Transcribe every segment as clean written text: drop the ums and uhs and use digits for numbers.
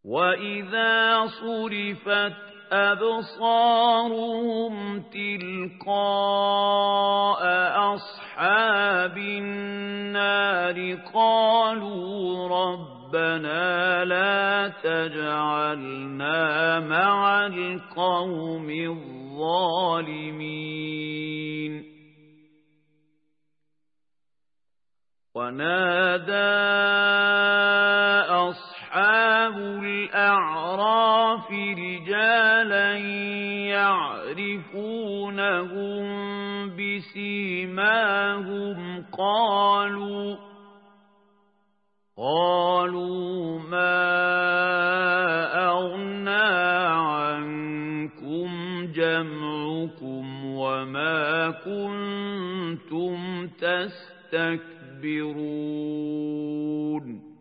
وَإِذَا صُرِفَتْ أَبْصَارُهُمْ تِلْقَاءَ أَصْحَابِ النَّارِ قَالُوا رَبَّنَا لَا تَجْعَلْنَا مَعَ الْقَوْمِ الظَّالِمِينَ وَنَادَى أَصْحَابُ الْأَعْرَافِ رِجَالًا يَعْرِفُونَهُم بِسِيمَاهُمْ قَالُوا مَا أَغْنَىٰ عَنكُمْ جَمْعُكُمْ وَمَا كُنتُمْ تستكبرون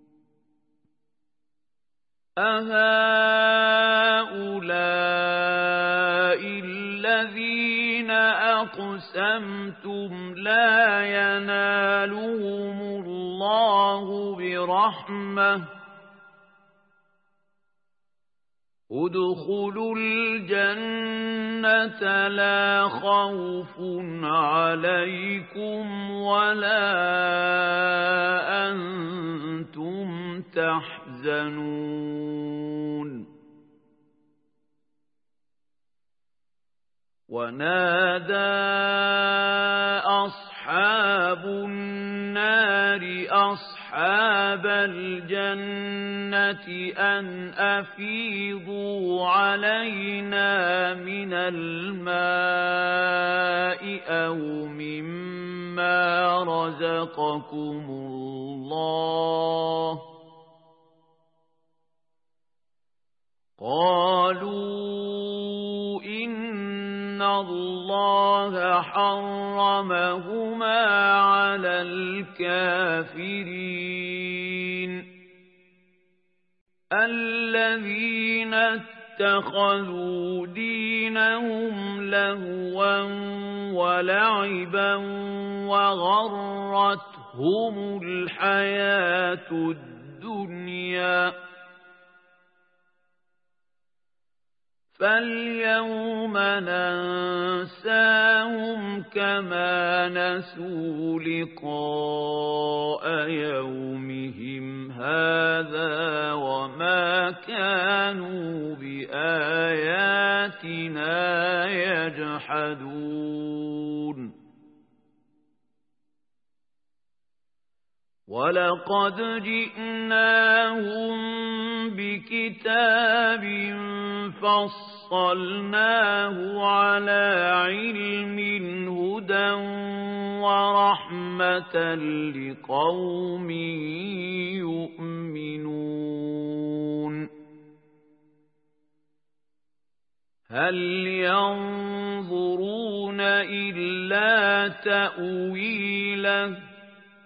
أهؤلاء الذين أقسمتم لا ينالهم الله برحمة ادخلوا الجنة لا خوف عليكم ولا أنتم تحزنون ونادى أصحاب النار أصحاب الجنة أن أفيضوا علينا من الماء أو مما رزقكم الله قالوا إن الله حرمهما على الكافرين الذين اتخذوا دينهم لهوا ولعبا وغرتهم الحياة الدنيا فاليوم ننساهم كما نسوا لقاء يومهم هذا وما كانوا بآياتنا يجحدون وَلَقَدْ جِئْنَاهُم بِكِتَابٍ فَصَّلْنَاهُ عَلَى عِلْمٍ هُدًى وَرَحْمَةً لِقَوْمٍ يُؤْمِنُونَ هَلْ يَنظُرُونَ إِلَّا تَأْوِيلَهُ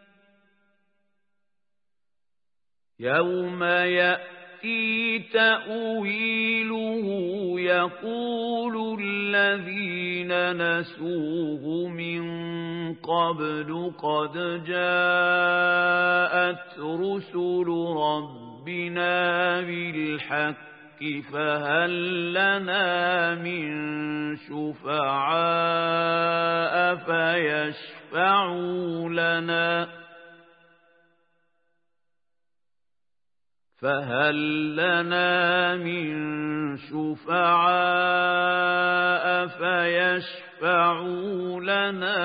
يَوْمَ يَأْتِي تَأْوِيلُهُ يَقُولُ الَّذِينَ نَسُوهُ مِن قَبْلُ قَدْ جَاءَتْ رُسُلُ رَبِّنَا بِالْحَقِّ فَهَل لَّنَا مِن شُفَعَاءَ فَيَشْفَعُوا لنا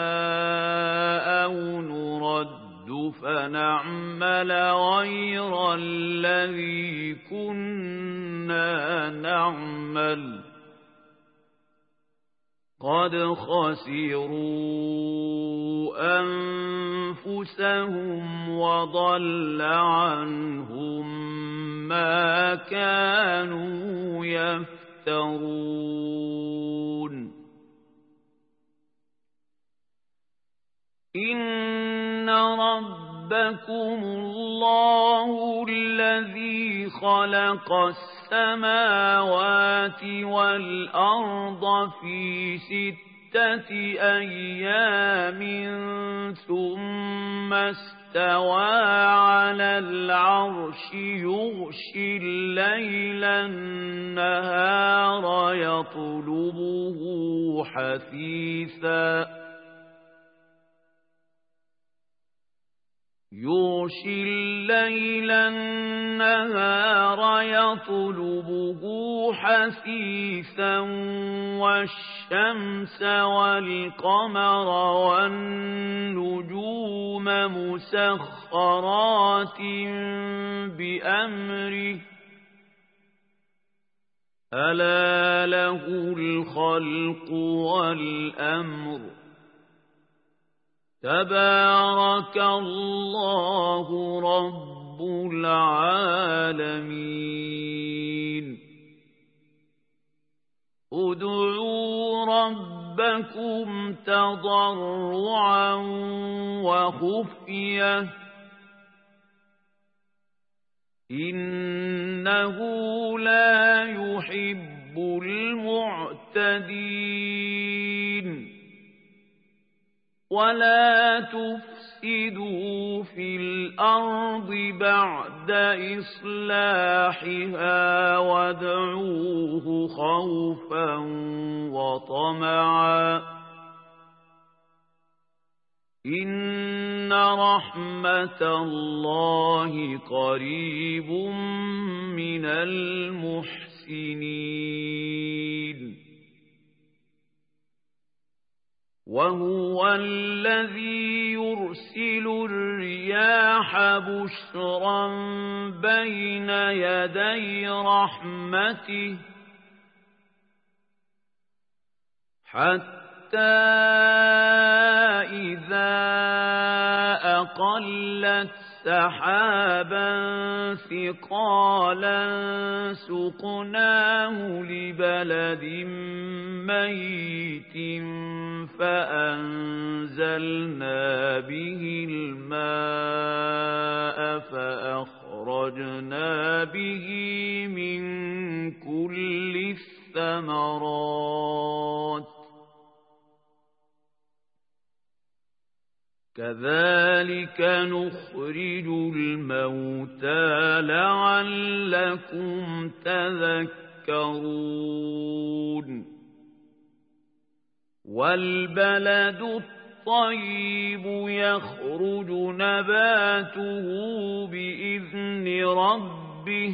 أو نرد فنعمل غير الذي كنا نعمل قد خسروا أنفسهم وضل عنهم ما كانوا يفترون إن ربكم الله الذي خلق السماوات والأرض في 6 أيام ثم استوى على العرش يغشي الليل النهار يطلبه حثيثا يغشي الليل النهار يطلبه حثيثا والشمس والقمر والنجوم مسخرات بأمره ألا له الخلق والأمر تبارك الله رب العالمين ادعوا ربكم تضرعا وخفية إنه لا يحب المعتدين ولا تفسدوا في الأرض بعد إصلاحها وادعوه خوفا وطمعا إن رحمة الله قريب من المحسنين وهو الذي يرسل الرياح بشرا بين يدي رحمته حتى إذا أقلت سحابا ثقالا سقناه لبلد ميت فأنزلنا به الماء فأخرجنا به من كل الثمرات كذلك نخرج الموتى لعلكم تذكرون والبلد الطيب يخرج نباته بإذن ربه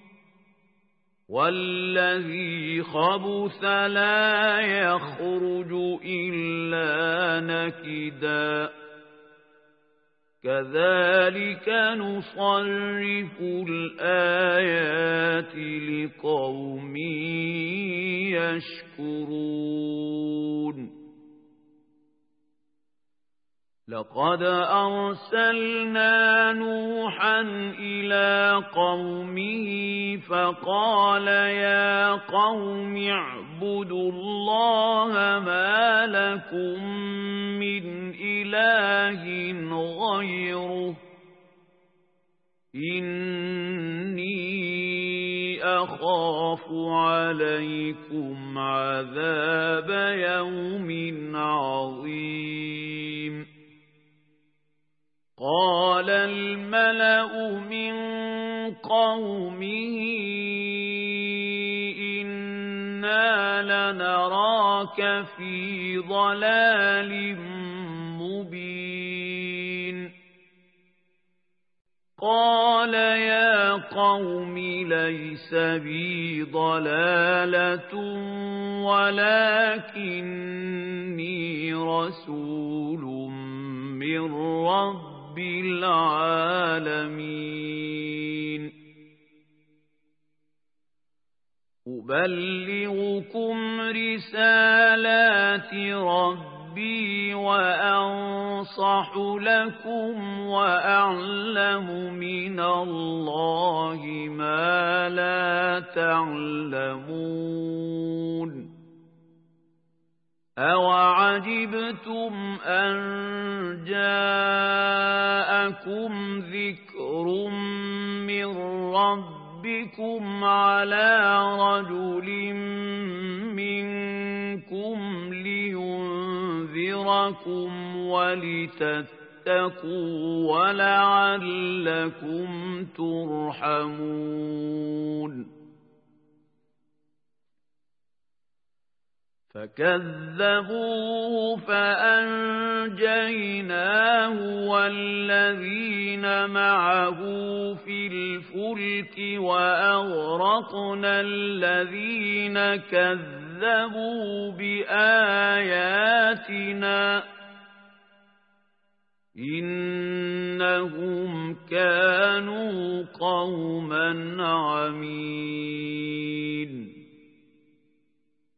والذي خبث لا يخرج إلا نكدا كذلك نصرف الآيات لقوم يشكرون لقد أرسلنا نوحا إلى قومه فقال يا قوم اعبدوا الله ما لكم من إله غيره إني أخاف عليكم عذاب يوم عظيم قال الملأ من قومه إنا لنراك في ضلال مبين قال يا قوم ليس بي ضلالة ولكني رسول من رب العالمين أبلغكم رسالات ربي وأنصح لكم وأعلم من الله ما لا تعلمون أوعجبتم أن جاءكم ذكر من ربكم على رجل منكم لينذركم لينذركم ولتتقوا ولعلكم ترحمون فكذبوه فأنجيناه والذين معه في الفلك وأغرقنا الذين كذبوا بآياتنا إنهم كانوا قوما عمين